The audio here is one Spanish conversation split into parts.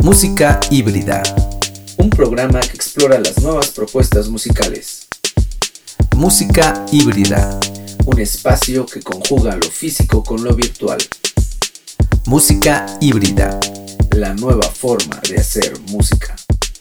Música híbrida, un programa que explora las nuevas propuestas musicales. Música híbrida, un espacio que conjuga lo físico con lo virtual. Música híbrida, la nueva forma de hacer música.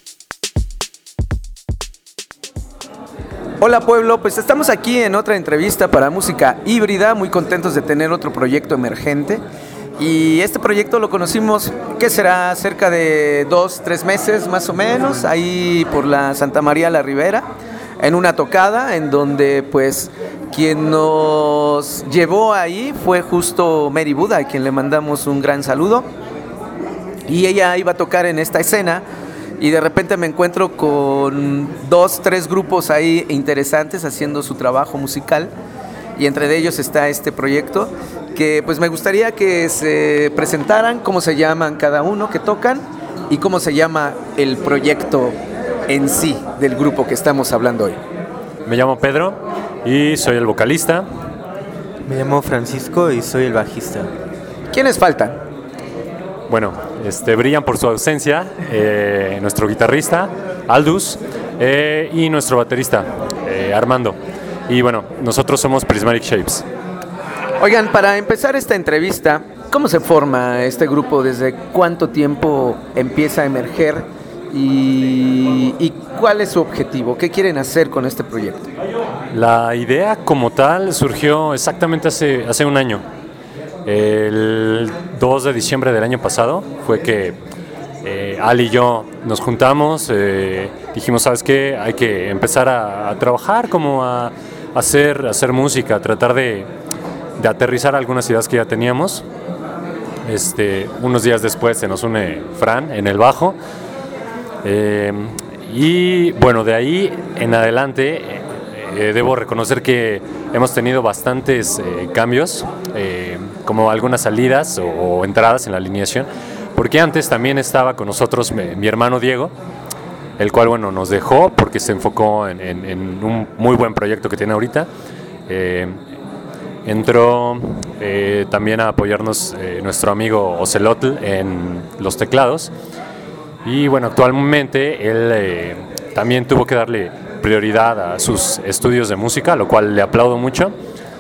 Hola pueblo, pues estamos aquí en otra entrevista para Música Híbrida, muy contentos de tener otro proyecto emergente. Y este proyecto lo conocimos, ¿qué será? Cerca de 2-3 meses más o menos, ahí por la Santa María la Ribera, en una tocada en donde pues quien nos llevó ahí fue justo Mary Buda, a quien le mandamos un gran saludo. Y ella iba a tocar en esta escena y de repente me encuentro con 2-3 grupos ahí interesantes haciendo su trabajo musical. Y entre ellos está este proyecto que pues me gustaría que se presentaran, cómo se llaman cada uno que tocan y cómo se llama el proyecto en sí del grupo que estamos hablando hoy. Me llamo Pedro y soy el vocalista. Me llamo Francisco y soy el bajista. ¿Quiénes faltan? Bueno, brillan por su ausencia nuestro guitarrista, Aldus, y nuestro baterista, Armando. Y bueno, nosotros somos Prismatic Shapes. Oigan, para empezar esta entrevista, ¿cómo se forma este grupo? ¿Desde cuánto tiempo empieza a emerger? ¿Y cuál es su objetivo? ¿Qué quieren hacer con este proyecto? La idea como tal surgió exactamente hace un año. El 2 de diciembre del año pasado fue que Al y yo nos juntamos, dijimos, ¿sabes qué? Hay que empezar a trabajar, como a hacer música, a tratar de aterrizar algunas ideas que ya teníamos. Unos días después se nos une Fran en el bajo. Y bueno, de ahí en adelante debo reconocer que hemos tenido bastantes cambios, como algunas salidas o entradas en la alineación, porque antes también estaba con nosotros mi hermano Diego, el cual bueno, nos dejó porque se enfocó en un muy buen proyecto que tiene ahorita. Entró también a apoyarnos nuestro amigo Ocelotl en los teclados. Y bueno, actualmente él también tuvo que darle prioridad a sus estudios de música, lo cual le aplaudo mucho.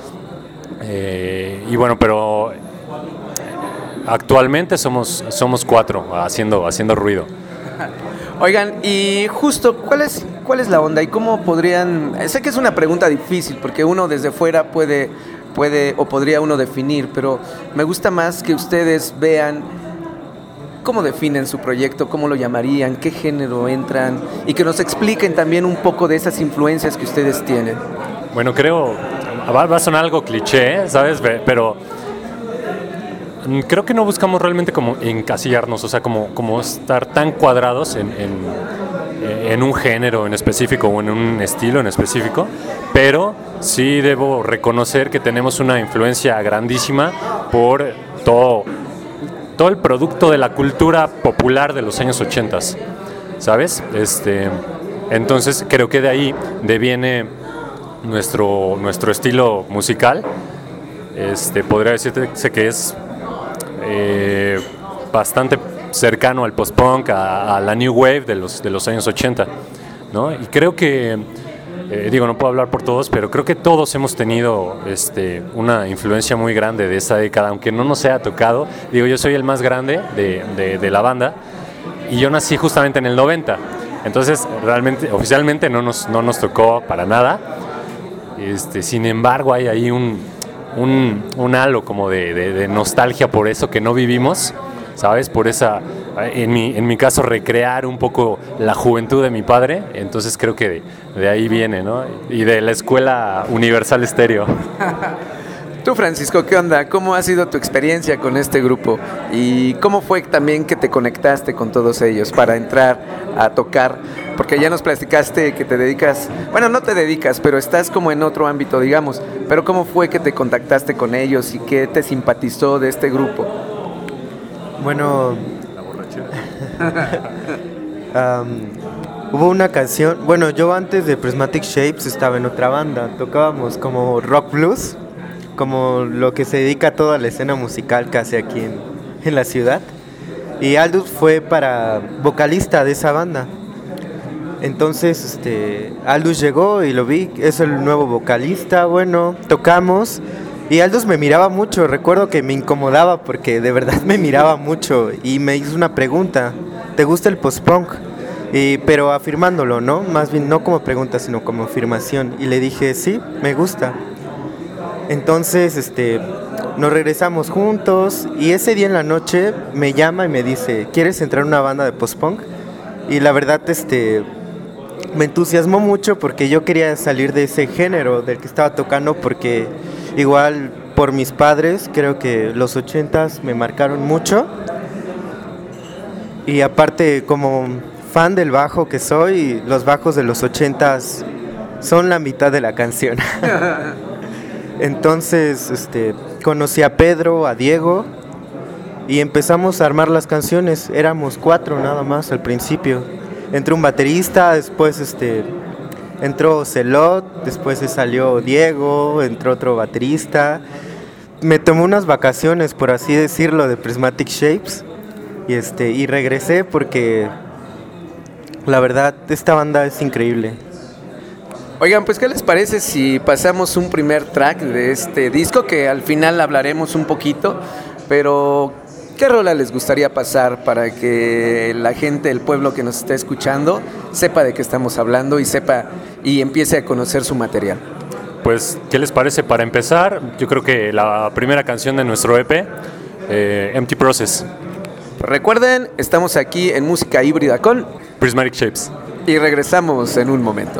Y bueno, pero actualmente somos 4 haciendo ruido. Oigan, y justo, ¿cuál es la onda y cómo podrían...? Sé que es una pregunta difícil porque uno desde fuera puede o podría uno definir, pero me gusta más que ustedes vean cómo definen su proyecto, cómo lo llamarían, qué género entran y que nos expliquen también un poco de esas influencias que ustedes tienen. Bueno, creo, va a sonar algo cliché, ¿sabes? Pero creo que no buscamos realmente como encasillarnos, o sea, como estar tan cuadrados en un género en específico o en un estilo en específico, pero sí debo reconocer que tenemos una influencia grandísima por todo el producto de la cultura popular de los años 80, ¿sabes? Entonces creo que de ahí deviene nuestro estilo musical. Podría decirse que es bastante cercano al post-punk, a la new wave de los años 80, ¿no? Y creo que, no puedo hablar por todos, pero creo que todos hemos tenido una influencia muy grande de esa década, aunque no nos haya tocado. Yo soy el más grande de la banda y yo nací justamente en el 90, entonces realmente, oficialmente no nos tocó para nada. Sin embargo, hay ahí un halo como de nostalgia por eso que no vivimos, ¿sabes? Por esa, en mi caso, recrear un poco la juventud de mi padre. Entonces creo que de ahí viene, ¿no? Y de la escuela Universal Estéreo. Tú, Francisco, ¿qué onda? ¿Cómo ha sido tu experiencia con este grupo? ¿Y cómo fue también que te conectaste con todos ellos para entrar a tocar? Porque ya nos platicaste que te dedicas, bueno, no te dedicas, pero estás como en otro ámbito, digamos. Pero ¿cómo fue que te contactaste con ellos y qué te simpatizó de este grupo? Bueno, hubo una canción, bueno, yo antes de Prismatic Shapes estaba en otra banda, tocábamos como rock blues, como lo que se dedica a toda la escena musical casi aquí en la ciudad. y Aldous fue para vocalista de esa banda. Entonces Aldous llegó y lo vi, es el nuevo vocalista, bueno, tocamos y Aldous me miraba mucho, recuerdo que me incomodaba porque de verdad me miraba mucho y me hizo una pregunta, ¿te gusta el post-punk? Pero afirmándolo, ¿no? Más bien no como pregunta, sino como afirmación. Y le dije, sí, me gusta. Entonces, nos regresamos juntos y ese día en la noche me llama y me dice, ¿quieres entrar en una banda de post-punk? Y la verdad, me entusiasmó mucho porque yo quería salir de ese género del que estaba tocando, porque igual por mis padres, creo que los 80s me marcaron mucho. Y aparte, como fan del bajo que soy, los bajos de los 80s son la mitad de la canción. Entonces, conocí a Pedro, a Diego y empezamos a armar las canciones. Éramos 4 nada más al principio. Entró un baterista, después entró Celot, después se salió Diego, entró otro baterista. Me tomé unas vacaciones, por así decirlo, de Prismatic Shapes y regresé porque la verdad esta banda es increíble. Oigan, pues ¿qué les parece si pasamos un primer track de este disco, que al final hablaremos un poquito, pero ¿qué rola les gustaría pasar para que la gente del pueblo que nos está escuchando sepa de qué estamos hablando y sepa y empiece a conocer su material? Pues, ¿qué les parece para empezar? Yo creo que la primera canción de nuestro EP, Empty Process. Recuerden, estamos aquí en Música Híbrida con Prismatic Shapes. Y regresamos en un momento.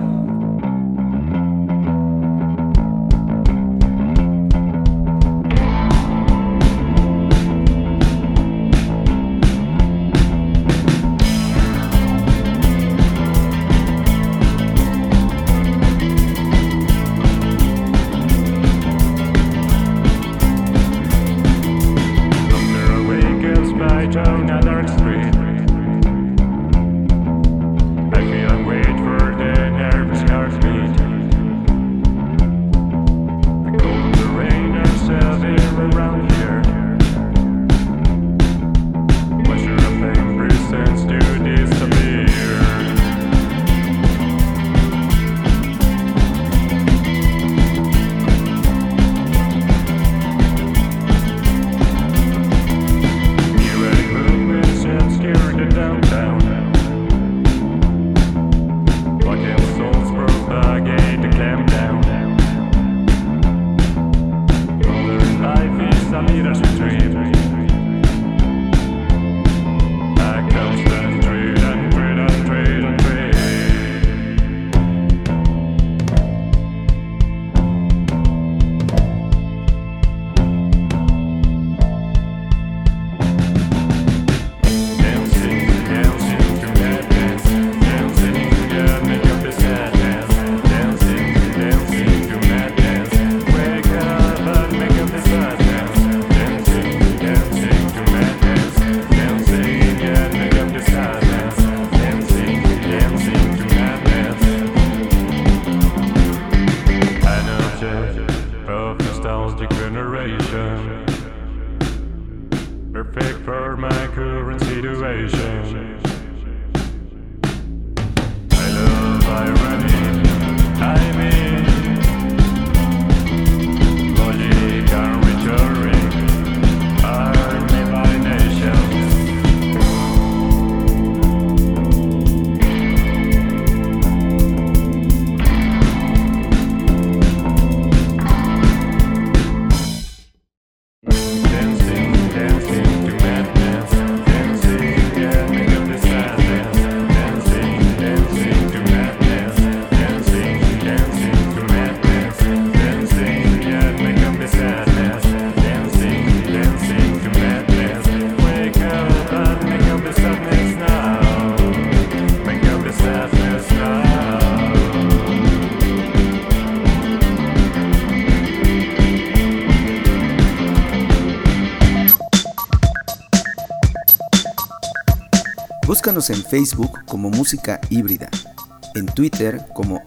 Búscanos en Facebook como Música Híbrida, en Twitter como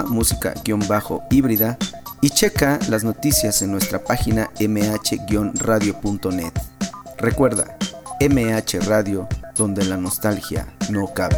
@música_híbrida y checa las noticias en nuestra página mh-radio.net. Recuerda, MH Radio, donde la nostalgia no cabe.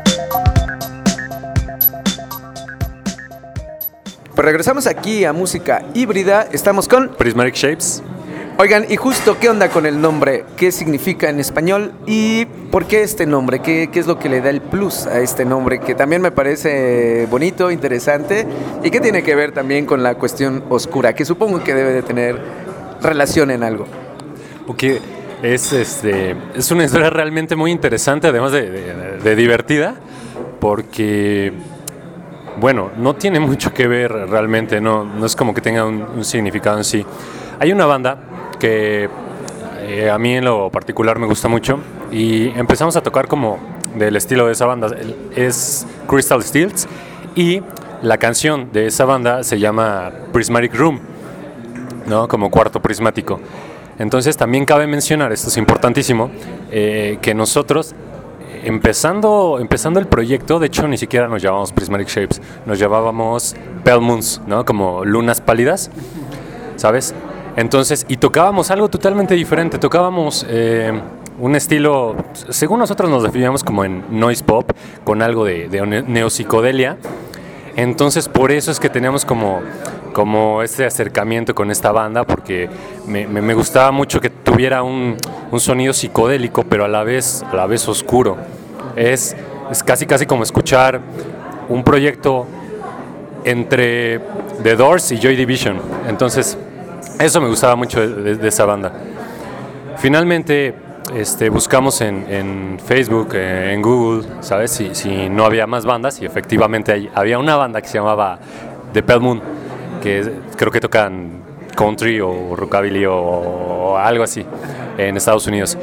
Pues regresamos aquí a Música Híbrida. Estamos con Prismatic Shapes. Oigan, y justo, ¿qué onda con el nombre? ¿Qué significa en español? ¿Y por qué este nombre? ¿Qué es lo que le da el plus a este nombre? Que también me parece bonito, interesante. ¿Y qué tiene que ver también con la cuestión oscura? Que supongo que debe de tener relación en algo. Porque es una historia realmente muy interesante, además de divertida, porque, bueno, no tiene mucho que ver realmente, no es como que tenga un significado en sí. Hay una banda que a mí en lo particular me gusta mucho y empezamos a tocar como del estilo de esa banda, es Crystal Steels, y la canción de esa banda se llama Prismatic Room, ¿no? Como cuarto prismático. Entonces también cabe mencionar, esto es importantísimo, que nosotros empezando el proyecto, de hecho ni siquiera nos llamábamos Prismatic Shapes, nos llamábamos Pale Moons, ¿no? Como lunas pálidas, ¿sabes? Entonces, y tocábamos algo totalmente diferente, tocábamos un estilo, según nosotros nos definíamos como en noise pop, con algo de neopsicodelia. Entonces, por eso es que teníamos como este acercamiento con esta banda, porque me gustaba mucho que tuviera un sonido psicodélico, pero a la vez oscuro. Es casi como escuchar un proyecto entre The Doors y Joy Division. Entonces, eso me gustaba mucho de esa banda. Finalmente, buscamos en Facebook, en Google, ¿sabes? Si no había más bandas, y efectivamente había una banda que se llamaba The Pale Moon, que creo que tocan country o rockabilly o algo así en Estados Unidos.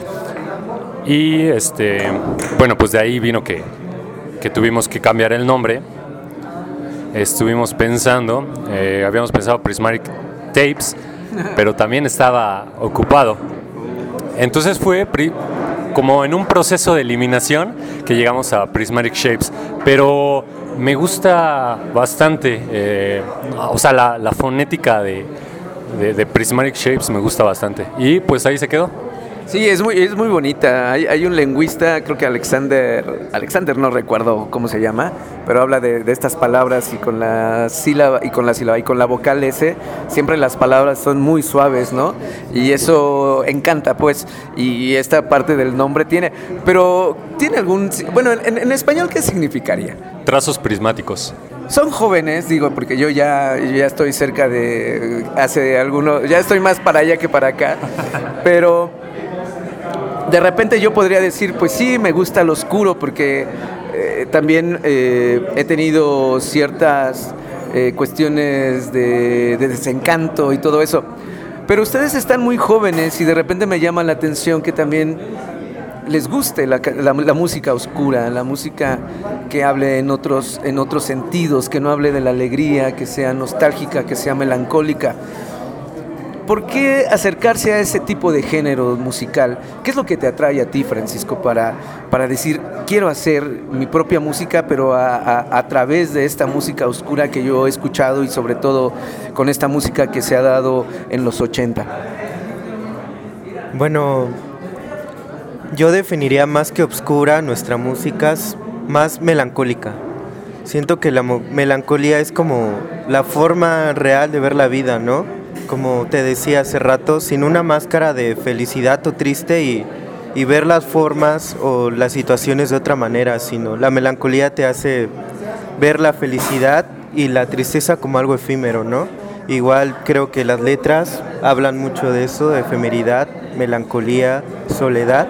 Y bueno, pues de ahí vino que tuvimos que cambiar el nombre. Estuvimos pensando, habíamos pensado Prismatic Tapes, pero también estaba ocupado. Entonces fue como en un proceso de eliminación que llegamos a Prismatic Shapes, pero me gusta bastante, o sea, la fonética de Prismatic Shapes me gusta bastante, y pues ahí se quedó. Sí, es muy bonita. Hay un lingüista, creo que Alexander no recuerdo cómo se llama, pero habla de estas palabras y con la sílaba y con la vocal S, siempre las palabras son muy suaves, ¿no? Y eso encanta, pues, y esta parte del nombre pero tiene bueno, en español, ¿qué significaría? Trazos prismáticos. Son jóvenes, digo, porque yo ya estoy cerca de ya estoy más para allá que para acá, pero de repente yo podría decir, pues sí, me gusta lo oscuro, porque también he tenido ciertas cuestiones de desencanto y todo eso. Pero ustedes están muy jóvenes y de repente me llama la atención que también les guste la música oscura, la música que hable en otros sentidos, que no hable de la alegría, que sea nostálgica, que sea melancólica. ¿Por qué acercarse a ese tipo de género musical? ¿Qué es lo que te atrae a ti, Francisco, para decir, quiero hacer mi propia música, pero a través de esta música oscura que yo he escuchado, y sobre todo con esta música que se ha dado en los 80? Bueno, yo definiría más que oscura nuestra música, más melancólica. Siento que la melancolía es como la forma real de ver la vida, ¿no? Como te decía hace rato, sin una máscara de felicidad o triste y ver las formas o las situaciones de otra manera, sino la melancolía te hace ver la felicidad y la tristeza como algo efímero, ¿no? Igual creo que las letras hablan mucho de eso, de efemeridad, melancolía, soledad,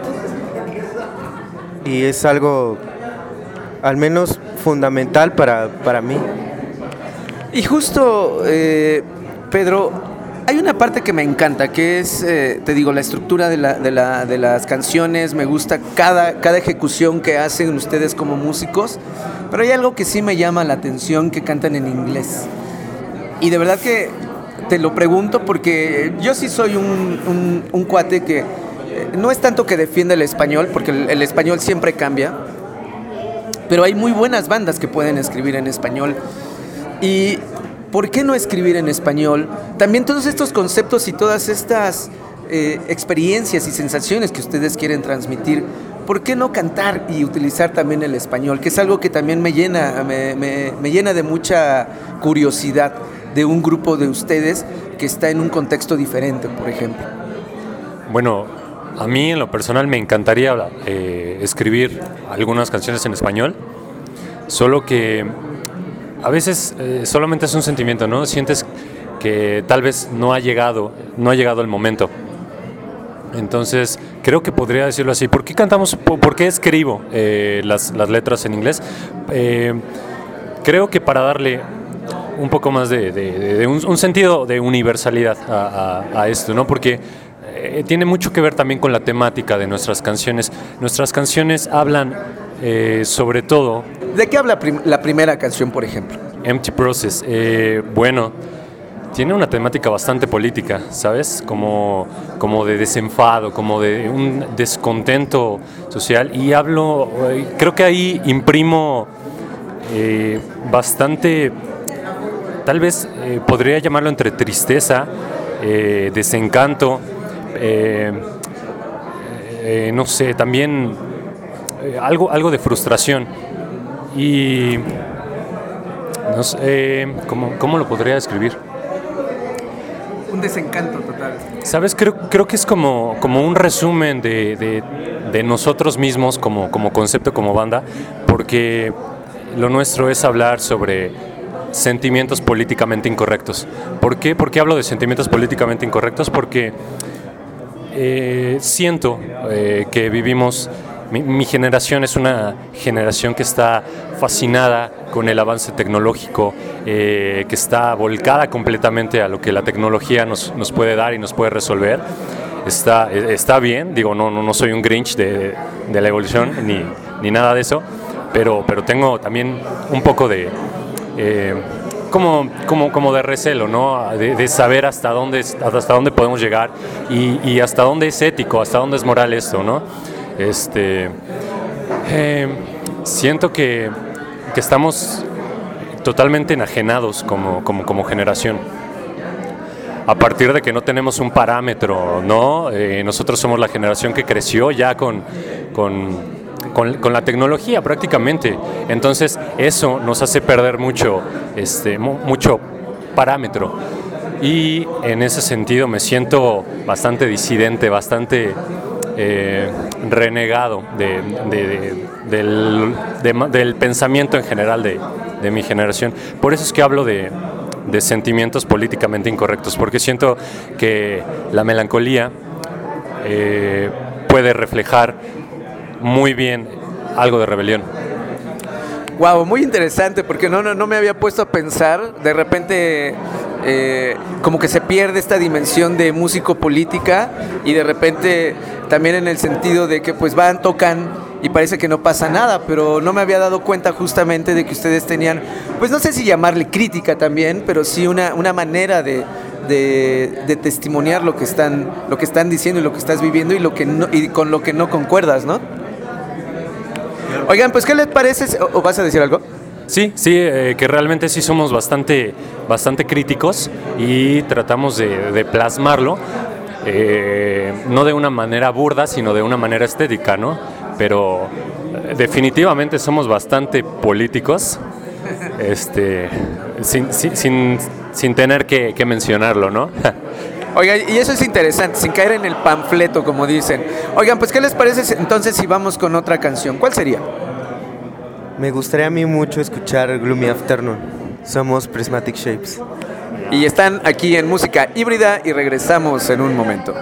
y es algo al menos fundamental para mí. Y justo, Pedro, hay una parte que me encanta, que es, te digo, la estructura de las canciones. Me gusta cada ejecución que hacen ustedes como músicos, pero hay algo que sí me llama la atención, que cantan en inglés. Y de verdad que te lo pregunto porque yo sí soy un cuate que no es tanto que defienda el español, porque el español siempre cambia, pero hay muy buenas bandas que pueden escribir en español. Y ¿por qué no escribir en español? También todos estos conceptos y todas estas experiencias y sensaciones que ustedes quieren transmitir, ¿por qué no cantar y utilizar también el español? Que es algo que también me llena de mucha curiosidad de un grupo de ustedes que está en un contexto diferente, por ejemplo. Bueno, a mí en lo personal me encantaría escribir algunas canciones en español, solo que a veces solamente es un sentimiento, ¿no? Sientes que tal vez no ha llegado el momento. Entonces, creo que podría decirlo así. ¿Por qué cantamos? ¿Por qué escribo las letras en inglés? Creo que para darle un poco más de un sentido de universalidad a esto, ¿no? Porque tiene mucho que ver también con la temática de nuestras canciones. Nuestras canciones hablan sobre todo... ¿De qué habla la primera canción, por ejemplo? Empty Process. Bueno, tiene una temática bastante política, ¿sabes? Como de desenfado, como de un descontento social. Y creo que ahí imprimo bastante, tal vez podría llamarlo entre tristeza, desencanto, no sé, también algo de frustración. Y no sé, ¿cómo lo podría describir? Un desencanto total. ¿Sabes? Creo que es como un resumen de nosotros mismos como concepto, como banda, porque lo nuestro es hablar sobre sentimientos políticamente incorrectos. ¿Por qué? ¿Por qué hablo de sentimientos políticamente incorrectos? Porque siento que vivimos... Mi generación es una generación que está fascinada con el avance tecnológico, que está volcada completamente a lo que la tecnología nos puede dar y nos puede resolver. Está bien, digo, no soy un Grinch de la evolución ni nada de eso, pero tengo también un poco de como de recelo, ¿no? De saber hasta dónde podemos llegar y hasta dónde es ético, hasta dónde es moral esto, ¿no? Siento que estamos totalmente enajenados como generación. A partir de que no tenemos un parámetro, ¿no? Nosotros somos la generación que creció ya con la tecnología prácticamente. Entonces eso nos hace perder mucho parámetro. Y en ese sentido me siento bastante disidente, bastante renegado del pensamiento en general de mi generación. Por eso es que hablo de sentimientos políticamente incorrectos, porque siento que la melancolía puede reflejar muy bien algo de rebelión. Wow, muy interesante, porque no me había puesto a pensar. De repente como que se pierde esta dimensión de músico-política, y de repente también en el sentido de que pues tocan y parece que no pasa nada, pero no me había dado cuenta justamente de que ustedes tenían, pues no sé si llamarle crítica también, pero sí una manera de testimoniar lo que están diciendo y lo que estás viviendo y con lo que no concuerdas, ¿no? Oigan, pues ¿qué les parece? ¿O vas a decir algo? Sí, que realmente sí somos bastante críticos y tratamos de plasmarlo, no de una manera burda, sino de una manera estética, ¿no? Pero definitivamente somos bastante políticos, sin tener que mencionarlo, ¿no? Oiga, y eso es interesante, sin caer en el panfleto, como dicen. Oigan, pues ¿qué les parece entonces si vamos con otra canción? ¿Cuál sería? Me gustaría a mí mucho escuchar Gloomy Afternoon. Somos Prismatic Shapes. Y están aquí en Música Híbrida y regresamos en un momento.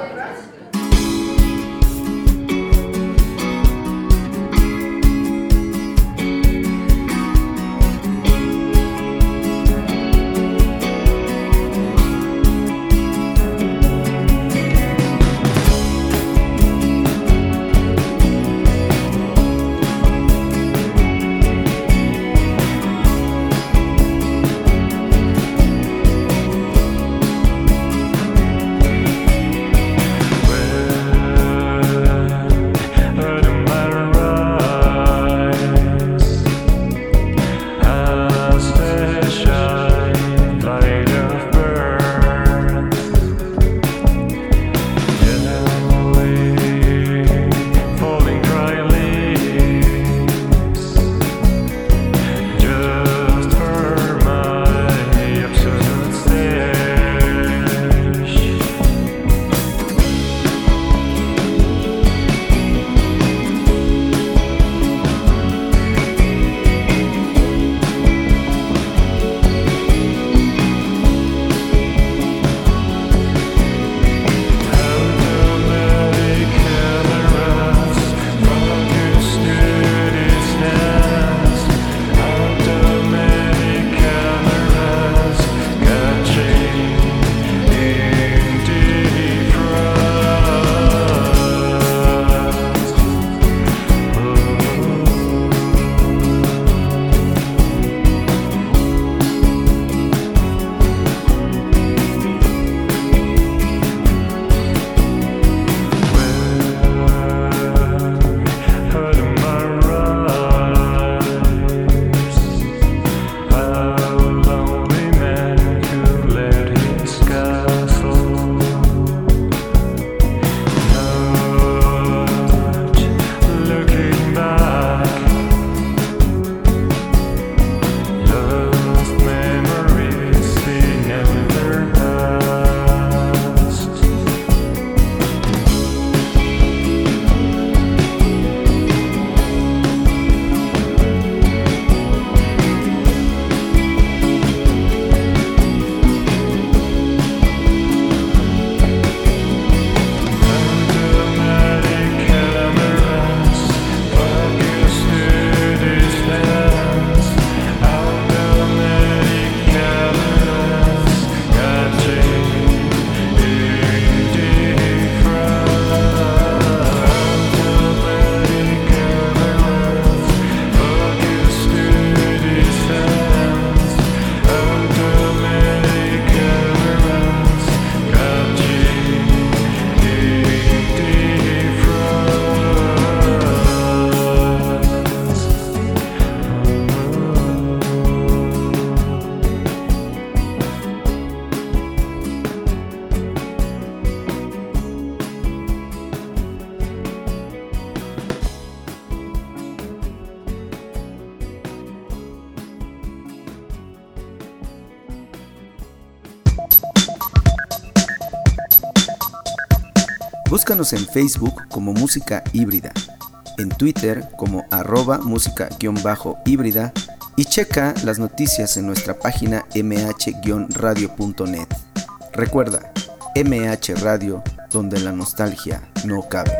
Búscanos en Facebook como Música Híbrida, en Twitter como @música_híbrida y checa las noticias en nuestra página mh-radio.net. Recuerda, MH Radio, donde la nostalgia no cabe.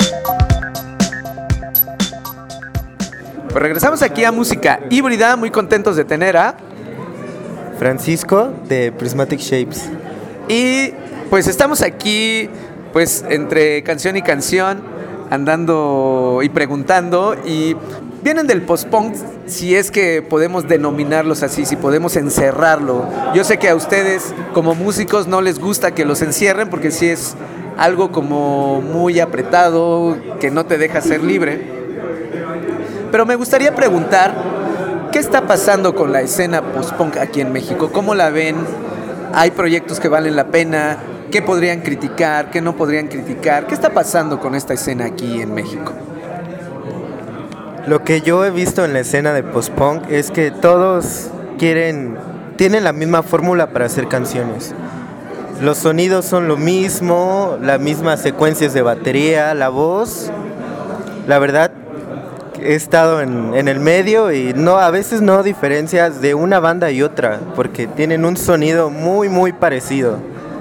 Pues regresamos aquí a Música Híbrida, muy contentos de tener a Francisco de Prismatic Shapes. Y pues estamos aquí pues entre canción y canción, andando y preguntando, y vienen del post-punk, si es que podemos denominarlos así, si podemos encerrarlo. Yo sé que a ustedes como músicos no les gusta que los encierren, porque sí es algo como muy apretado, que no te deja ser libre. Pero me gustaría preguntar, ¿qué está pasando con la escena post-punk aquí en México? ¿Cómo la ven? ¿Hay proyectos que valen la pena? ¿Qué podrían criticar? ¿Qué no podrían criticar? ¿Qué está pasando con esta escena aquí en México? Lo que yo he visto en la escena de post-punk es que todos tienen la misma fórmula para hacer canciones. Los sonidos son lo mismo, las mismas secuencias de batería, la voz. La verdad, he estado en el medio y a veces no diferencias de una banda y otra, porque tienen un sonido muy, muy parecido.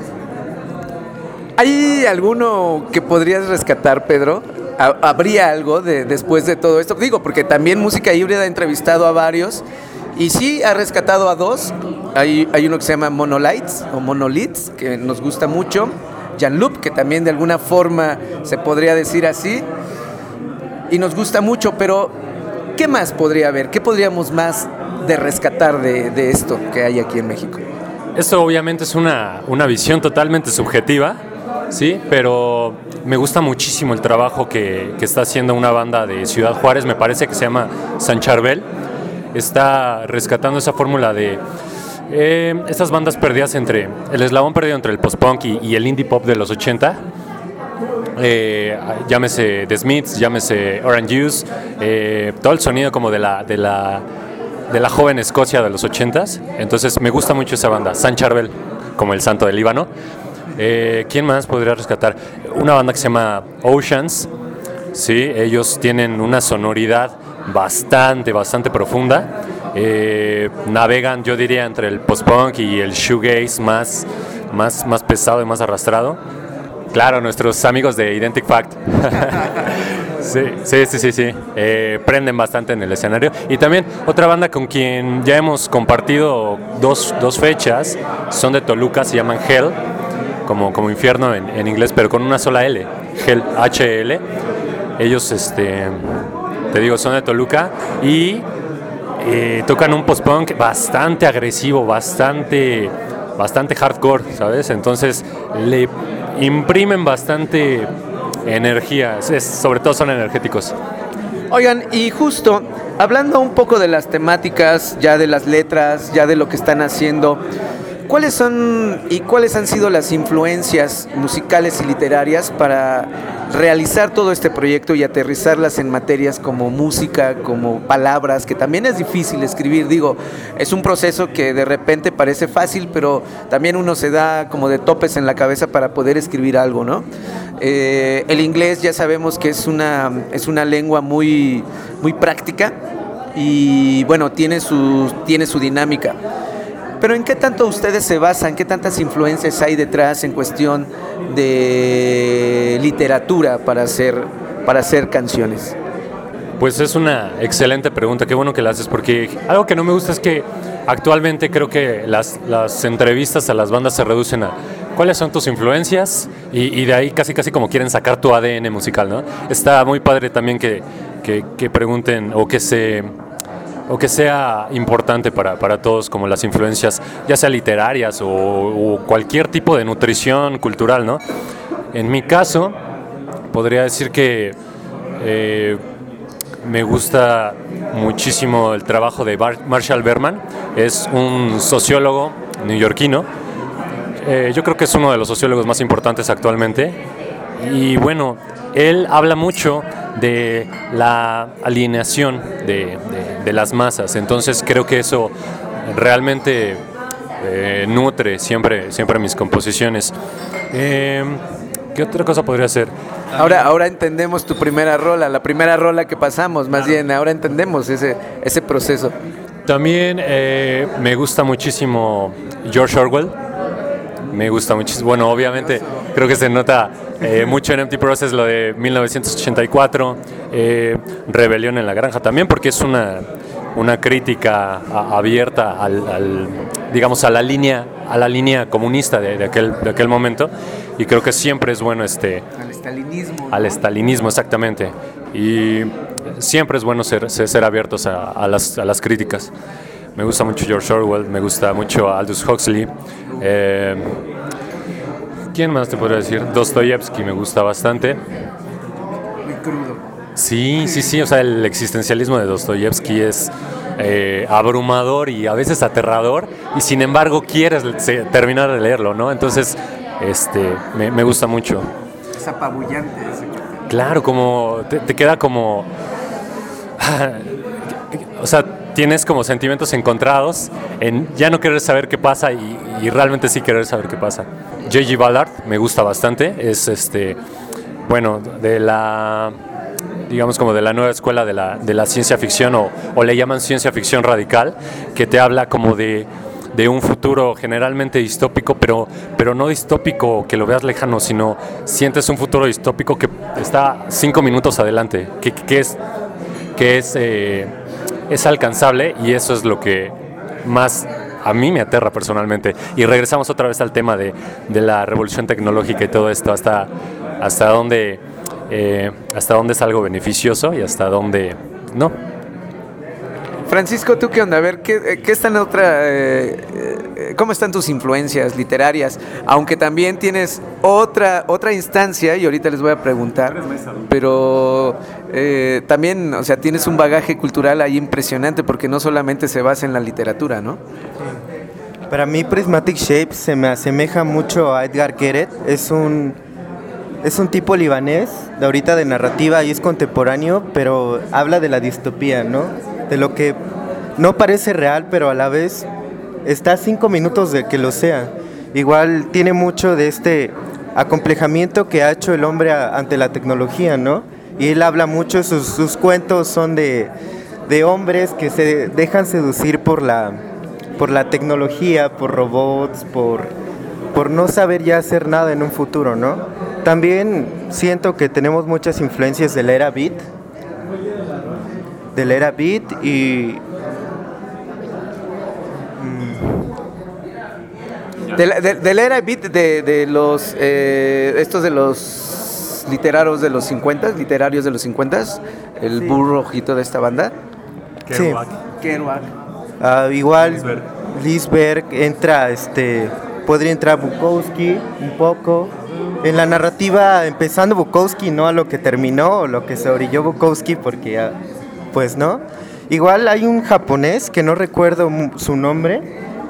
¿Hay alguno que podrías rescatar, Pedro? ¿Habría algo después de todo esto? Digo, porque también Música Híbrida ha entrevistado a varios y sí ha rescatado a dos. Hay uno que se llama Monoliths, que nos gusta mucho. Jean-Luc, que también de alguna forma se podría decir así. Y nos gusta mucho, pero ¿qué más podría haber? ¿Qué podríamos más de rescatar de esto que hay aquí en México? Esto obviamente es una visión totalmente subjetiva, sí, pero me gusta muchísimo el trabajo que está haciendo una banda de Ciudad Juárez, me parece que se llama San Charbel. Está rescatando esa fórmula de estas bandas perdidas entre el eslabón perdido entre el post-punk y el indie pop de los 80. Llámese The Smiths, llámese Orange Juice, todo el sonido como de la joven Escocia de los 80s. Entonces me gusta mucho esa banda, San Charbel, como el santo del Líbano. ¿Quién más podría rescatar? Una banda que se llama Oceans. Sí, ellos tienen una sonoridad bastante profunda. Navegan, yo diría, entre el post-punk y el shoegaze más pesado y más arrastrado. Claro, nuestros amigos de Identic Fact. Sí. Prenden bastante en el escenario. Y también otra banda con quien ya hemos compartido dos fechas, son de Toluca, se llaman Hell, como infierno en inglés, pero con una sola L, Hell, H-L. Ellos, te digo, son de Toluca y tocan un post-punk bastante agresivo, bastante hardcore, ¿sabes? Entonces le imprimen bastante energía, sobre todo son energéticos. Oigan, y justo hablando un poco de las temáticas, ya de las letras, ya de lo que están haciendo, ¿cuáles son y cuáles han sido las influencias musicales y literarias para realizar todo este proyecto y aterrizarlas en materias como música, como palabras, que también es difícil escribir? Digo, es un proceso que de repente parece fácil, pero también uno se da como de topes en la cabeza para poder escribir algo, ¿no? El inglés ya sabemos que es una lengua muy práctica y bueno, tiene su dinámica. Pero ¿en qué tanto ustedes se basan? ¿Qué tantas influencias hay detrás en cuestión de literatura para hacer canciones? Pues es una excelente pregunta, qué bueno que la haces, porque algo que no me gusta es que actualmente creo que las entrevistas a las bandas se reducen a ¿cuáles son tus influencias? Y de ahí casi como quieren sacar tu ADN musical, ¿no? Está muy padre también que pregunten o que sea importante para todos, como las influencias, ya sea literarias o cualquier tipo de nutrición cultural, ¿no? En mi caso, podría decir que me gusta muchísimo el trabajo de Marshall Berman. Es un sociólogo neoyorquino. Yo creo que es uno de los sociólogos más importantes actualmente. Y bueno, él habla mucho de la alienación de las masas. Entonces creo que eso nutre siempre mis composiciones. ¿Qué otra cosa podría ser? Ahora entendemos tu primera rola, la primera rola que pasamos, más bien, ahora entendemos ese proceso. También me gusta muchísimo George Orwell. Me gusta muchísimo. Bueno, obviamente creo que se nota mucho en Empty Process lo de 1984, Rebelión en la Granja también, porque es una crítica abierta digamos a la línea comunista de aquel momento, y creo que siempre es bueno al estalinismo, exactamente, y siempre es bueno ser abiertos a las críticas. Me gusta mucho George Orwell, me gusta mucho Aldous Huxley. ¿Quién más te podría decir? Dostoyevsky me gusta bastante. Muy crudo. Sí, o sea, el existencialismo de Dostoyevsky es abrumador y a veces aterrador, y sin embargo quieres terminar de leerlo, ¿no? Entonces, me gusta mucho. Es apabullante ese. Claro, como te queda como... o sea, tienes como sentimientos encontrados en ya no querer saber qué pasa y realmente sí querer saber qué pasa. J.G. Ballard me gusta bastante, es bueno, digamos como de la nueva escuela de la ciencia ficción, o le llaman ciencia ficción radical, que te habla como de un futuro generalmente distópico, pero no distópico que lo veas lejano, sino sientes un futuro distópico que está 5 minutos adelante, que es alcanzable, y eso es lo que más a mí me aterra personalmente. Y regresamos otra vez al tema de la revolución tecnológica y todo esto, hasta dónde es algo beneficioso y hasta dónde no. Francisco, ¿tú qué onda? A ver, ¿qué están cómo están tus influencias literarias? Aunque también tienes otra instancia, y ahorita les voy a preguntar, pero también, o sea, tienes un bagaje cultural ahí impresionante, porque no solamente se basa en la literatura, ¿no? Para mí Prismatic Shapes se me asemeja mucho a Edgar Keret. Es un tipo libanés, de ahorita de narrativa, y es contemporáneo, pero habla de la distopía, ¿no? De lo que no parece real, pero a la vez está a 5 minutos de que lo sea. Igual tiene mucho de este acomplejamiento que ha hecho el hombre ante la tecnología, ¿no? Y él habla mucho, sus cuentos son de hombres que se dejan seducir por la tecnología, por robots, por no saber ya hacer nada en un futuro, ¿no? También siento que tenemos muchas influencias de la era beat, y de la era beat de los estos de los literarios de los 50, el Sí. burro rojito de esta banda. Kerouac. Igual Lisberg entra, podría entrar Bukowski un poco. En la narrativa, empezando Bukowski, no a lo que terminó o lo que se orilló Bukowski, porque pues no. Igual hay un japonés que no recuerdo su nombre.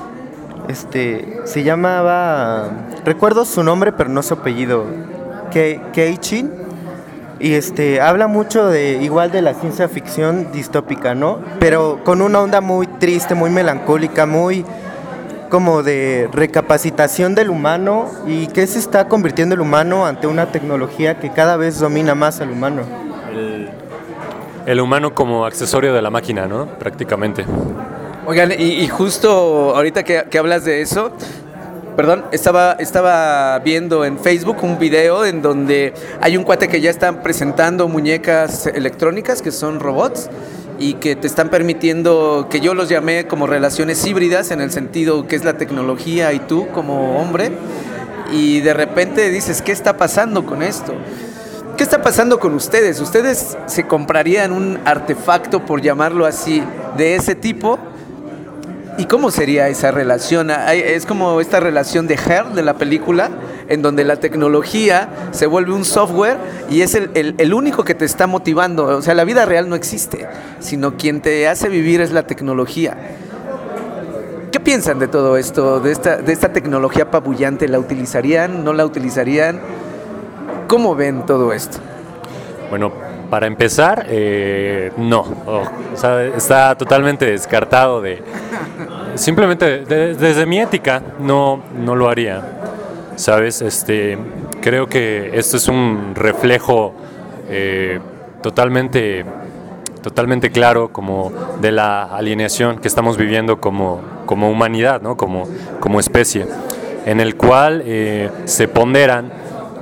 Se llamaba, recuerdo su nombre pero no su apellido, Keichin. Y habla mucho igual de la ciencia ficción distópica, ¿no? Pero con una onda muy triste, muy melancólica, muy como de recapacitación del humano, y que se está convirtiendo el humano ante una tecnología que cada vez domina más al humano. El humano como accesorio de la máquina, ¿no? Prácticamente. Oigan, y justo ahorita que hablas de eso, perdón, estaba viendo en Facebook un video en donde hay un cuate que ya están presentando muñecas electrónicas que son robots y que te están permitiendo, que yo los llamé como relaciones híbridas, en el sentido que es la tecnología y tú como hombre, y de repente dices, ¿qué está pasando con esto? ¿Qué está pasando con ustedes? ¿Ustedes se comprarían un artefacto, por llamarlo así, de ese tipo? ¿Y cómo sería esa relación? Es como esta relación de Her, de la película, en donde la tecnología se vuelve un software y es el único que te está motivando. O sea, la vida real no existe, sino quien te hace vivir es la tecnología. ¿Qué piensan de todo esto, de esta tecnología apabullante? ¿La utilizarían? ¿No la utilizarían? ¿Cómo ven todo esto? Bueno, para empezar, no. O sea, está totalmente descartado simplemente desde mi ética, no lo haría. ¿Sabes? creo que esto es un reflejo totalmente claro como de la alineación que estamos viviendo como humanidad, ¿no? como especie, en el cual se ponderan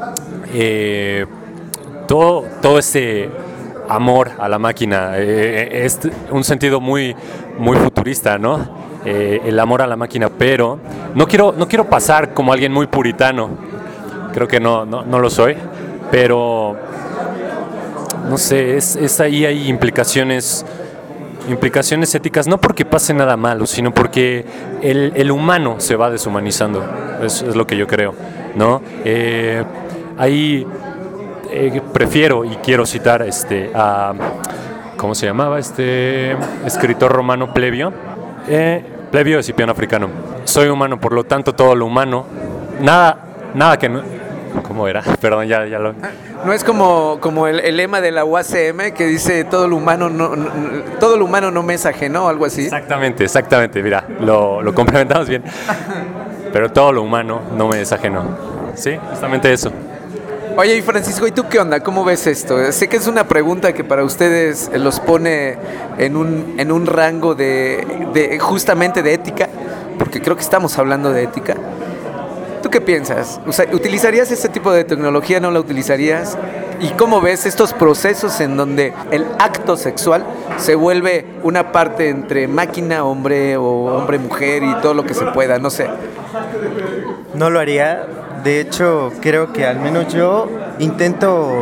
todo ese amor a la máquina, es un sentido muy futurista, ¿no? El amor a la máquina, pero no quiero pasar como alguien muy puritano, creo que no lo soy, pero no sé, es ahí hay implicaciones éticas, no porque pase nada malo, sino porque el humano se va deshumanizando, es lo que yo creo, ¿no? Ahí prefiero y quiero citar a, ¿cómo se llamaba? Escritor romano Plebio. Plebio de Escipión Africano. Soy humano, por lo tanto todo lo humano, nada que no... ¿Cómo era? Perdón, ya lo... No es como el lema de la UACM que dice todo lo humano no me es ajeno, algo así. Exactamente, mira, lo complementamos bien. Pero todo lo humano no me es ajeno. Sí, justamente eso. Oye, y Francisco, ¿y tú qué onda? ¿Cómo ves esto? Sé que es una pregunta que para ustedes los pone en un rango de justamente de ética, porque creo que estamos hablando de ética. ¿Tú qué piensas? O sea, ¿utilizarías este tipo de tecnología? ¿No la utilizarías? ¿Y cómo ves estos procesos en donde el acto sexual se vuelve una parte entre máquina, hombre o hombre-mujer y todo lo que se pueda? No sé. No lo haría. De hecho, creo que al menos yo intento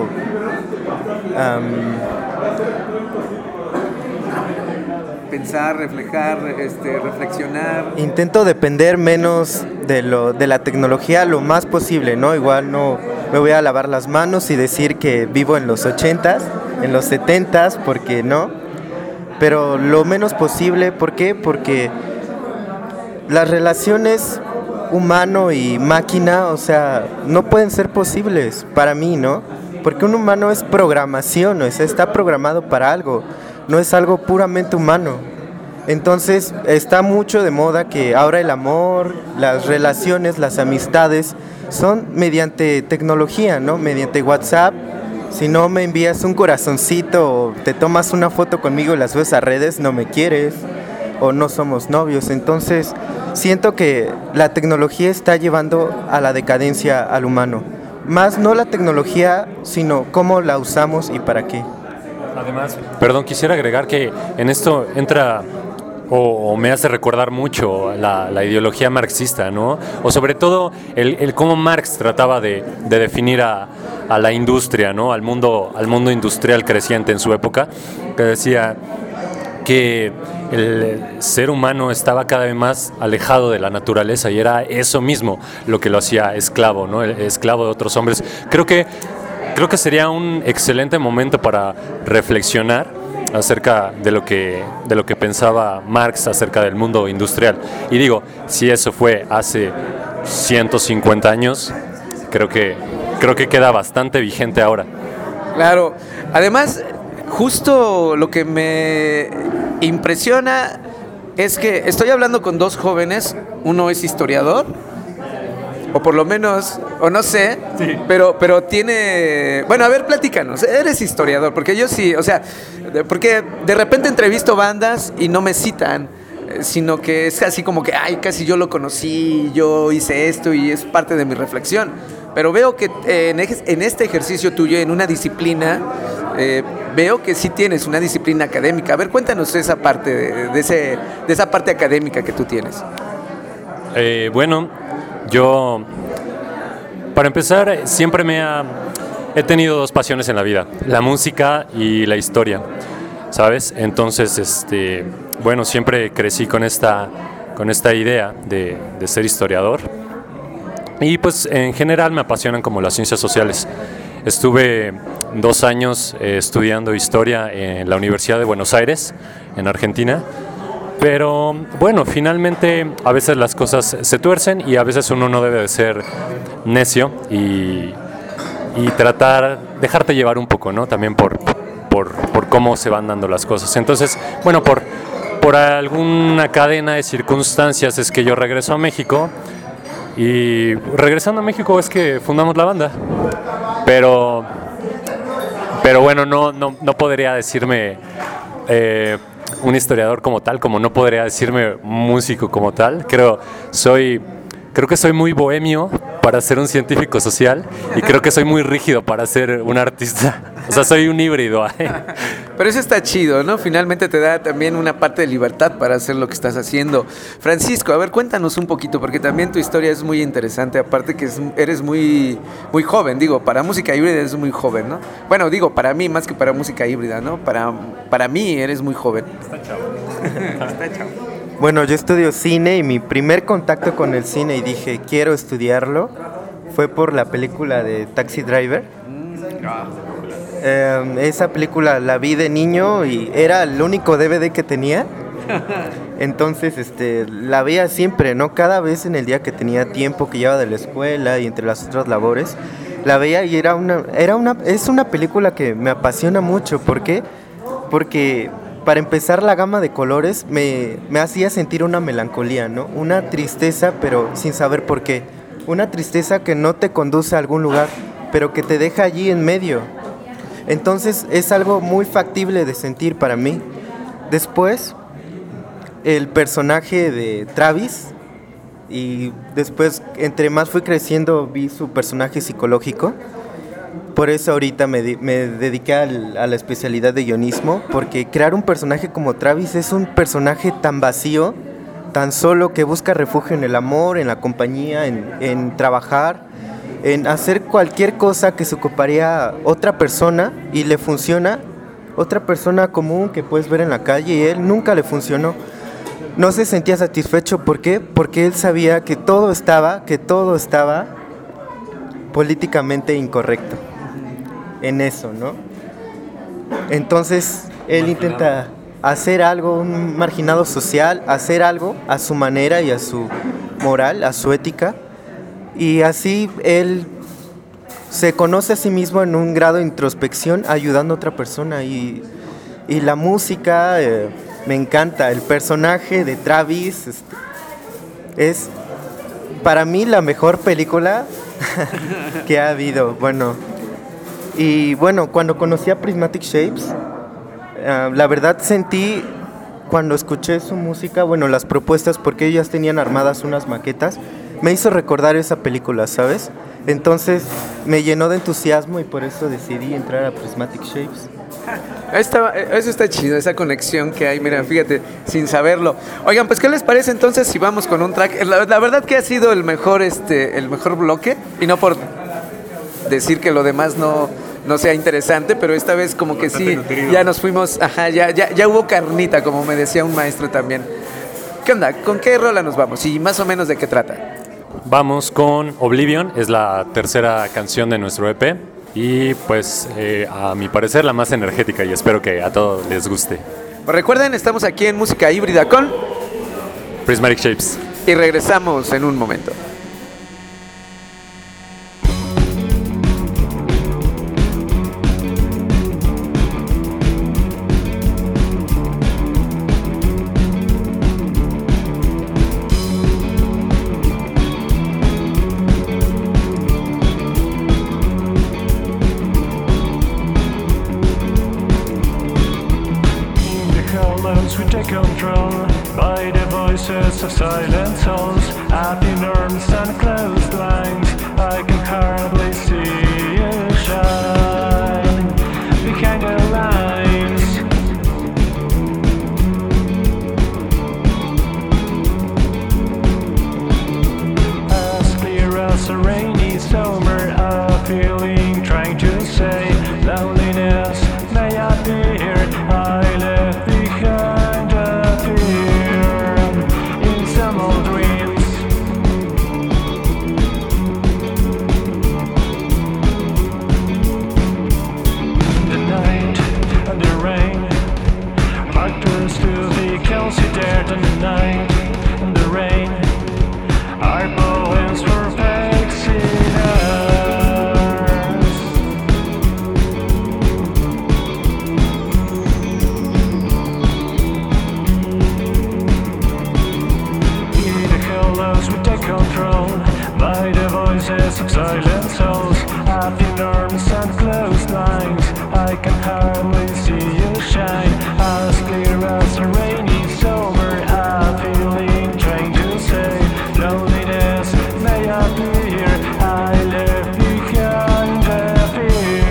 pensar, reflejar, reflexionar. Intento depender menos de la tecnología lo más posible, ¿no? Igual no me voy a lavar las manos y decir que vivo en los 80s, en los 70s, porque no. Pero lo menos posible, ¿por qué? Porque las relaciones humano y máquina, o sea, no pueden ser posibles para mí, ¿no? Porque un humano es programación, o sea, está programado para algo, no es algo puramente humano. Entonces, está mucho de moda que ahora el amor, las relaciones, las amistades son mediante tecnología, ¿no? Mediante WhatsApp. Si no me envías un corazoncito o te tomas una foto conmigo y la subes a redes, no me quieres o no somos novios. Entonces, siento que la tecnología está llevando a la decadencia al humano. Más no la tecnología, sino cómo la usamos y para qué. Además, perdón, quisiera agregar que en esto entra o me hace recordar mucho la ideología marxista, ¿no? O sobre todo el cómo Marx trataba de definir a la industria, ¿no? Al mundo industrial creciente en su época, que decía que el ser humano estaba cada vez más alejado de la naturaleza y era eso mismo lo que lo hacía esclavo, ¿no? El esclavo de otros hombres. Creo que sería un excelente momento para reflexionar acerca de lo que pensaba Marx acerca del mundo industrial. Y digo, si eso fue hace 150 años, creo que queda bastante vigente ahora. Claro. Además, justo lo que me impresiona es que estoy hablando con dos jóvenes, uno es historiador, o por lo menos, o no sé, sí. pero tiene... Bueno, a ver, platícanos, eres historiador, porque yo sí, o sea, porque de repente entrevisto bandas y no me citan, sino que es así como que, ay, casi yo lo conocí, yo hice esto y es parte de mi reflexión. Pero veo que en este ejercicio tuyo, en una disciplina, veo que sí tienes una disciplina académica. A ver, cuéntanos esa parte de esa parte académica que tú tienes. Bueno, yo, para empezar, siempre he tenido dos pasiones en la vida, la música y la historia, ¿sabes? Entonces, bueno, siempre crecí con esta idea de ser historiador. Y pues en general me apasionan como las ciencias sociales. Estuve 2 años estudiando historia en la Universidad de Buenos Aires, en Argentina. Pero bueno, finalmente a veces las cosas se tuercen y a veces uno no debe de ser necio y dejarte llevar un poco, ¿no? También por cómo se van dando las cosas. Entonces, bueno, por alguna cadena de circunstancias es que yo regreso a México. Y regresando a México es que fundamos la banda. Pero bueno, no podría decirme un historiador como tal, como no podría decirme músico como tal. Creo que soy muy bohemio para ser un científico social y creo que soy muy rígido para ser un artista. O sea, soy un híbrido. Pero eso está chido, ¿no? Finalmente te da también una parte de libertad para hacer lo que estás haciendo. Francisco, a ver, cuéntanos un poquito, porque también tu historia es muy interesante, aparte que eres muy, muy joven, digo, para música híbrida eres muy joven, ¿no? Bueno, digo, para mí más que para música híbrida, ¿no? Para mí eres muy joven. Está chavo. Está chavo. Bueno, yo estudio cine y mi primer contacto con el cine y dije, quiero estudiarlo, fue por la película de Taxi Driver. Esa película la vi de niño y era el único DVD que tenía. Entonces la veía siempre, ¿no? Cada vez en el día que tenía tiempo, que llevaba de la escuela y entre las otras labores, la veía y es una película que me apasiona mucho. ¿Por qué? Porque para empezar, la gama de colores me hacía sentir una melancolía, ¿no? Una tristeza, pero sin saber por qué. Una tristeza que no te conduce a algún lugar, pero que te deja allí en medio. Entonces es algo muy factible de sentir para mí. Después, el personaje de Travis, y después, entre más fui creciendo, vi su personaje psicológico. Por eso ahorita me dediqué a la especialidad de guionismo, porque crear un personaje como Travis es un personaje tan vacío, tan solo, que busca refugio en el amor, en la compañía, en trabajar, en hacer cualquier cosa que se ocuparía otra persona y le funciona. Otra persona común que puedes ver en la calle, y él nunca le funcionó. No se sentía satisfecho. ¿Por qué? Porque él sabía que todo estaba políticamente incorrecto en eso, ¿no? Entonces él intenta hacer algo, un marginado social, hacer algo a su manera y a su moral, a su ética, y así él se conoce a sí mismo en un grado de introspección, ayudando a otra persona. Y la música me encanta. El personaje de Travis es para mí la mejor película que ha habido. Cuando conocí a Prismatic Shapes, la verdad sentí, cuando escuché su música, las propuestas, porque ellas tenían armadas unas maquetas, me hizo recordar esa película, ¿sabes? Entonces me llenó de entusiasmo y por eso decidí entrar a Prismatic Shapes. Eso está chido, esa conexión que hay, mira, fíjate, sin saberlo. Oigan, pues, ¿qué les parece entonces si vamos con un track? La verdad que ha sido el mejor bloque, y no por decir que lo demás no sea interesante, pero esta vez como que sí, ya nos fuimos, ya hubo carnita, como me decía un maestro también. ¿Qué onda? ¿Con qué rola nos vamos? Y más o menos, ¿de qué trata? Vamos con Oblivion, es la tercera canción de nuestro EP y pues a mi parecer la más energética, y espero que a todos les guste. Pues recuerden, estamos aquí en Música Híbrida con Prismatic Shapes. Y regresamos en un momento. Of silent souls, happy norms and closed lines. I can hardly see you shine behind the lines. As clear as a rainy summer, a feeling trying to say loneliness may appear. I left behind a fear. Some old dreams. hardly see you shine. As clear as a rainy summer, a feeling trying to say loneliness may appear. I left behind the fear.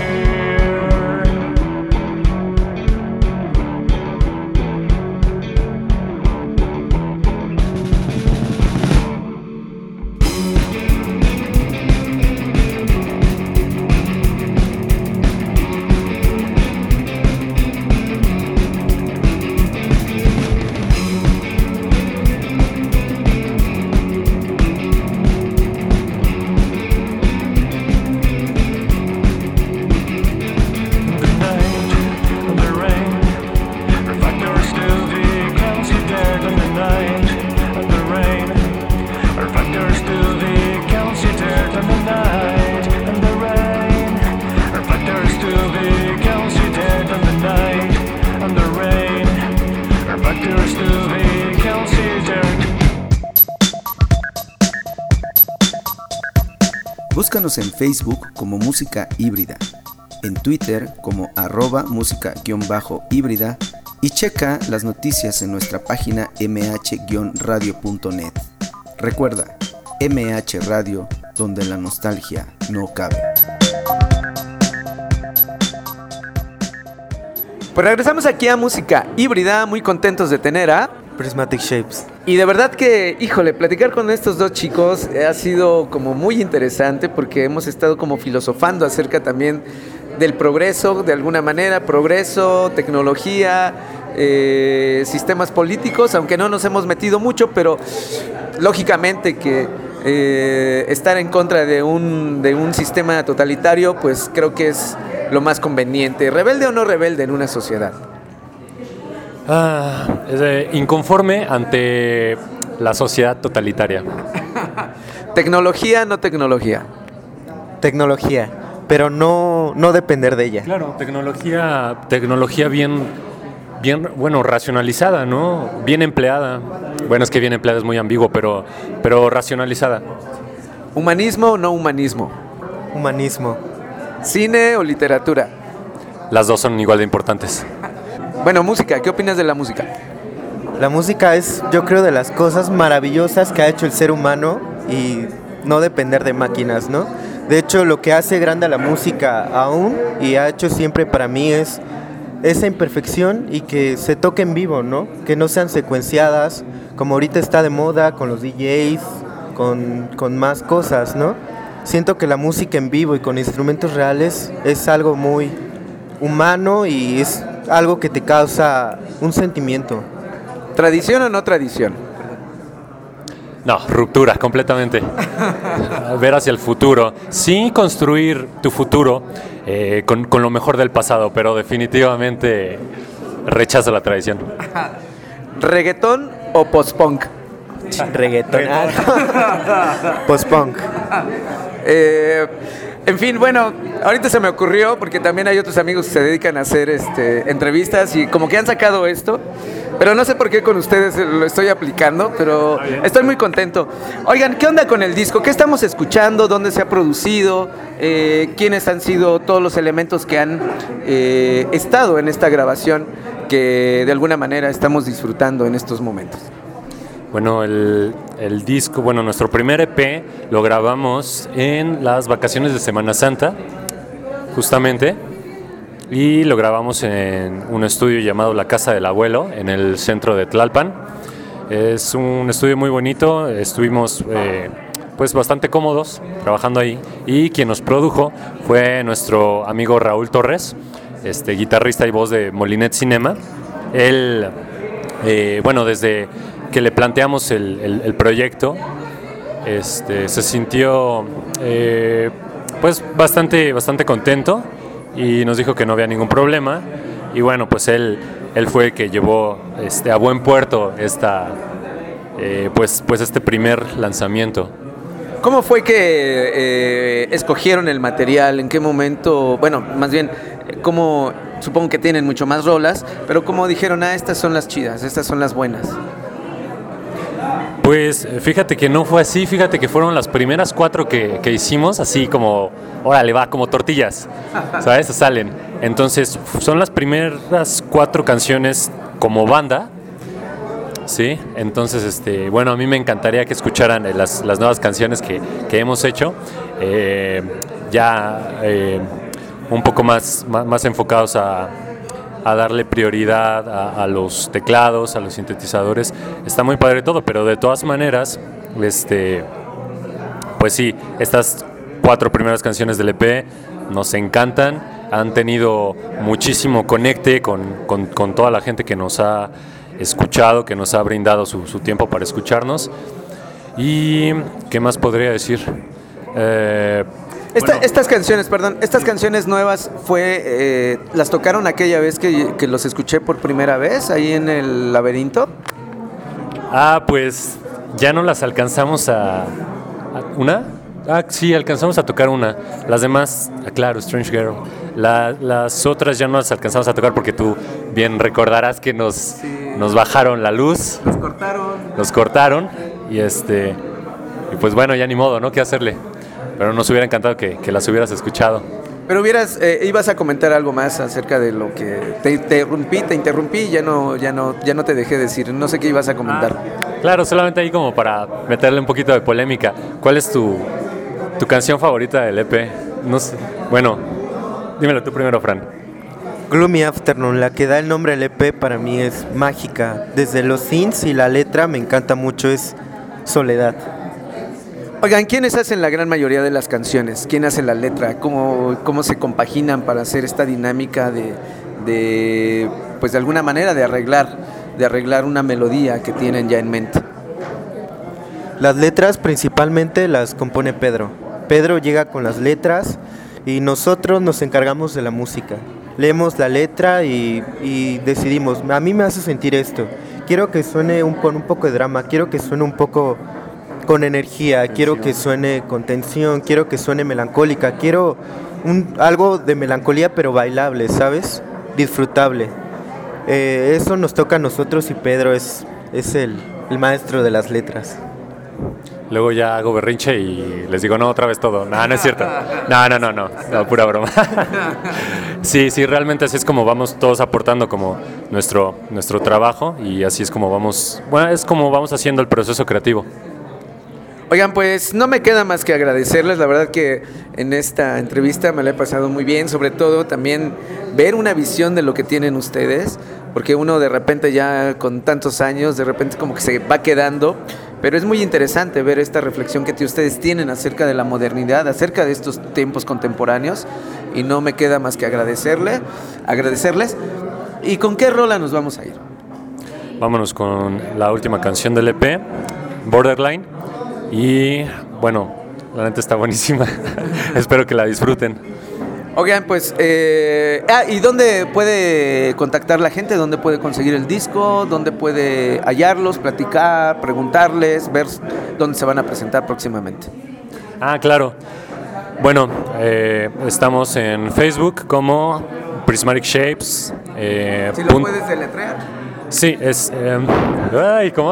Búscanos en Facebook como Música Híbrida, en Twitter como @música_híbrida y checa las noticias en nuestra página mh-radio.net. Recuerda, MH Radio, donde la nostalgia no cabe. Pues regresamos aquí a Música Híbrida, muy contentos de tener a Prismatic Shapes. Y de verdad que, híjole, platicar con estos dos chicos ha sido como muy interesante porque hemos estado como filosofando acerca también del progreso, de alguna manera, progreso, tecnología, sistemas políticos, aunque no nos hemos metido mucho, pero lógicamente que estar en contra de un sistema totalitario, pues creo que es lo más conveniente, rebelde o no rebelde en una sociedad. Inconforme ante la sociedad totalitaria. Tecnología, no tecnología. Tecnología, pero no depender de ella. Claro, tecnología bien, bueno, racionalizada, ¿no? Bien empleada. Bueno, es que bien empleada es muy ambiguo, pero racionalizada. ¿Humanismo o no humanismo? Humanismo. ¿Cine o literatura? Las dos son igual de importantes. Bueno, música, ¿qué opinas de la música? La música es, yo creo, de las cosas maravillosas que ha hecho el ser humano y no depender de máquinas, ¿no? De hecho, lo que hace grande a la música aún y ha hecho siempre para mí es esa imperfección y que se toque en vivo, ¿no? Que no sean secuenciadas, como ahorita está de moda con los DJs, con más cosas, ¿no? Siento que la música en vivo y con instrumentos reales es algo muy humano y es algo que te causa un sentimiento. ¿Tradición o no tradición? No, ruptura, completamente. Ver hacia el futuro. Sí construir tu futuro con lo mejor del pasado, pero definitivamente rechazo la tradición. ¿Reggaetón o post-punk? Reggaetón. Post-punk. En fin, bueno, ahorita se me ocurrió porque también hay otros amigos que se dedican a hacer entrevistas y como que han sacado esto, pero no sé por qué con ustedes lo estoy aplicando, pero estoy muy contento. Oigan, ¿qué onda con el disco? ¿Qué estamos escuchando? ¿Dónde se ha producido? ¿Quiénes han sido todos los elementos que han estado en esta grabación que de alguna manera estamos disfrutando en estos momentos? Bueno, el disco, bueno, nuestro primer EP lo grabamos en las vacaciones de Semana Santa, justamente, y lo grabamos en un estudio llamado La Casa del Abuelo, en el centro de Tlalpan. Es un estudio muy bonito, estuvimos pues bastante cómodos trabajando ahí, y quien nos produjo fue nuestro amigo Raúl Torres, guitarrista y voz de Molinet Cinema. Él, bueno, desde que le planteamos el proyecto, se sintió pues bastante contento y nos dijo que no había ningún problema, y bueno, pues él fue el que llevó a buen puerto pues este primer lanzamiento. ¿Cómo fue que escogieron el material? ¿En qué momento? Bueno, más bien, ¿cómo? Supongo que tienen mucho más rolas, pero ¿cómo dijeron, estas son las chidas, estas son las buenas? Pues fíjate que no fue así, fíjate que fueron las primeras 4 que hicimos, así como, órale, va, como tortillas, ¿sabes? Salen. Entonces, son las primeras 4 canciones como banda, ¿sí? Entonces, bueno, a mí me encantaría que escucharan las nuevas canciones que hemos hecho, un poco más enfocados a darle prioridad a los teclados, a los sintetizadores. Está muy padre todo, pero de todas maneras, pues sí, estas 4 primeras canciones del EP nos encantan, han tenido muchísimo conecte con toda la gente que nos ha escuchado, que nos ha brindado su tiempo para escucharnos. ¿Y qué más podría decir? Estas canciones nuevas las tocaron aquella vez que los escuché por primera vez ahí en el laberinto. Pues ya no las alcanzamos ¿una? Sí, alcanzamos a tocar una. Las demás, claro, Strange Girl. Las otras ya no las alcanzamos a tocar porque tú bien recordarás que nos bajaron la luz. Nos cortaron y y pues bueno, ya ni modo, ¿no? ¿Qué hacerle? Pero nos hubiera encantado que las hubieras escuchado. Pero ibas a comentar algo más acerca de lo que te interrumpí y ya no te dejé decir. No sé qué ibas a comentar. Claro, solamente ahí como para meterle un poquito de polémica. ¿Cuál es tu canción favorita del EP? No sé. Bueno, dímelo tú primero, Fran. Gloomy Afternoon, la que da el nombre al EP, para mí es mágica. Desde los synths y la letra me encanta mucho, es Soledad. Oigan, ¿quiénes hacen la gran mayoría de las canciones? ¿Quién hace la letra? ¿Cómo se compaginan para hacer esta dinámica pues de alguna manera de arreglar una melodía que tienen ya en mente? Las letras principalmente las compone Pedro. Pedro llega con las letras y nosotros nos encargamos de la música. Leemos la letra y decidimos, a mí me hace sentir esto. Quiero que suene con un poco de drama, quiero que suene un poco con energía, quiero que suene con tensión, quiero que suene melancólica, quiero algo de melancolía pero bailable, ¿sabes? Disfrutable. Eso nos toca a nosotros y Pedro es el maestro de las letras. Luego ya hago berrinche y les digo, no, otra vez todo. No es cierto. No, pura broma. Sí, realmente así es como vamos todos aportando como nuestro trabajo y así es como vamos haciendo el proceso creativo. Oigan, pues no me queda más que agradecerles, la verdad que en esta entrevista me la he pasado muy bien, sobre todo también ver una visión de lo que tienen ustedes, porque uno de repente ya con tantos años, de repente como que se va quedando, pero es muy interesante ver esta reflexión que ustedes tienen acerca de la modernidad, acerca de estos tiempos contemporáneos, y no me queda más que agradecerles. ¿Y con qué rola nos vamos a ir? Vámonos con la última canción del EP, Borderline. Y bueno, la neta está buenísima. Espero que la disfruten. Oigan, pues, ¿y dónde puede contactar la gente? ¿Dónde puede conseguir el disco? ¿Dónde puede hallarlos, platicar, preguntarles, ver dónde se van a presentar próximamente? Claro. Bueno, estamos en Facebook como Prismatic Shapes. ¿Sí lo puedes deletrear? Sí, es... ¿cómo?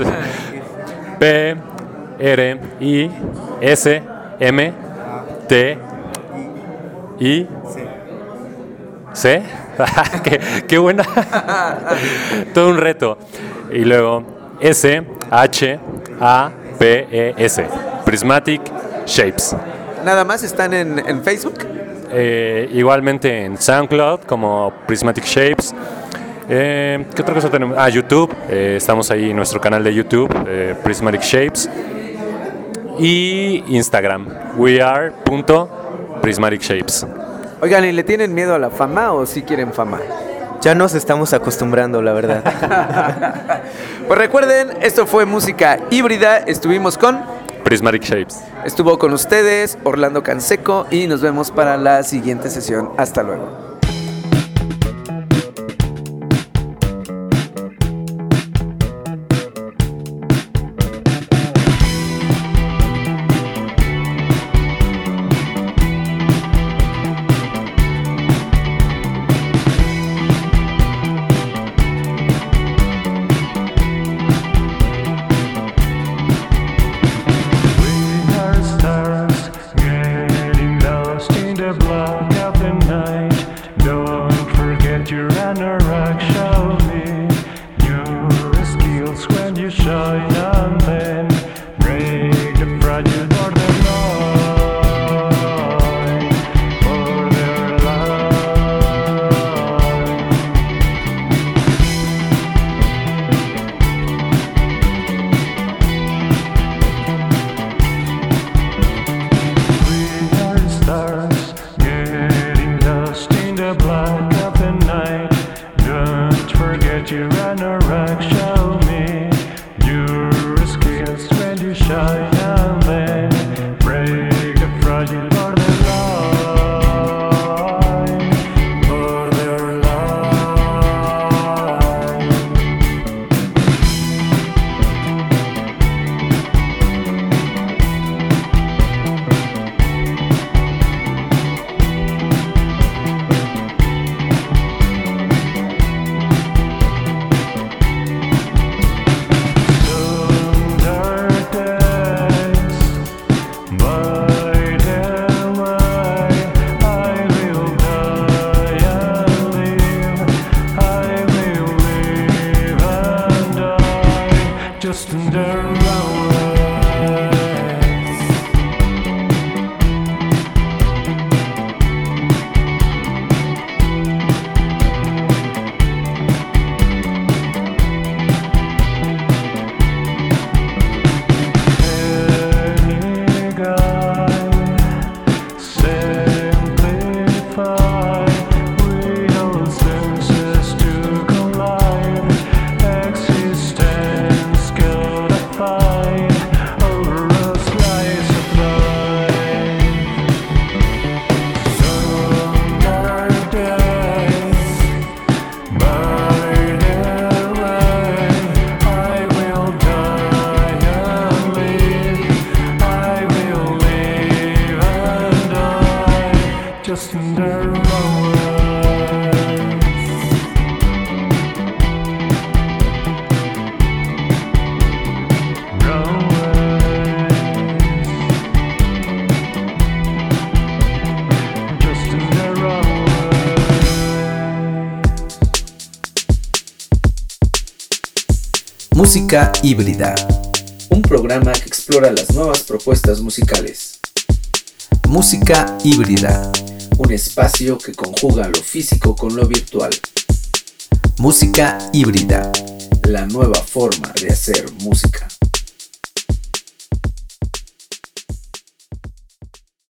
Prismtic. qué buena. Todo un reto. Y luego SHAPES, Prismatic Shapes. ¿Nada más están en Facebook? Igualmente en SoundCloud como Prismatic Shapes. ¿Qué otra cosa tenemos? YouTube. Estamos ahí en nuestro canal de YouTube, Prismatic Shapes. Y Instagram, weare.prismaticshapes. Oigan, ¿y le tienen miedo a la fama o sí quieren fama? Ya nos estamos acostumbrando, la verdad. Pues recuerden, esto fue Música Híbrida. Estuvimos con Prismatic Shapes. Estuvo con ustedes Orlando Canseco y nos vemos para la siguiente sesión. Hasta luego. forget your anorak. Show me your skills when you shine, and then break the fragile borderline, borderline. We are stars getting lost in the black of the night. Don't forget your anorak. Show me your skills when you shine, and then break the fragile borderline, borderline. Some dark days, by the way, I will die and live. I will live and die just in the runways. Any guy, simplify, with all senses to collide, existence codified over a slice of life. Some dark days, by the way, I will die and live. I will live and die just in the just in the Música híbrida. Un programa que explora las nuevas propuestas musicales. Música híbrida. Un espacio que conjuga lo físico con lo virtual. Música híbrida. La nueva forma de hacer música.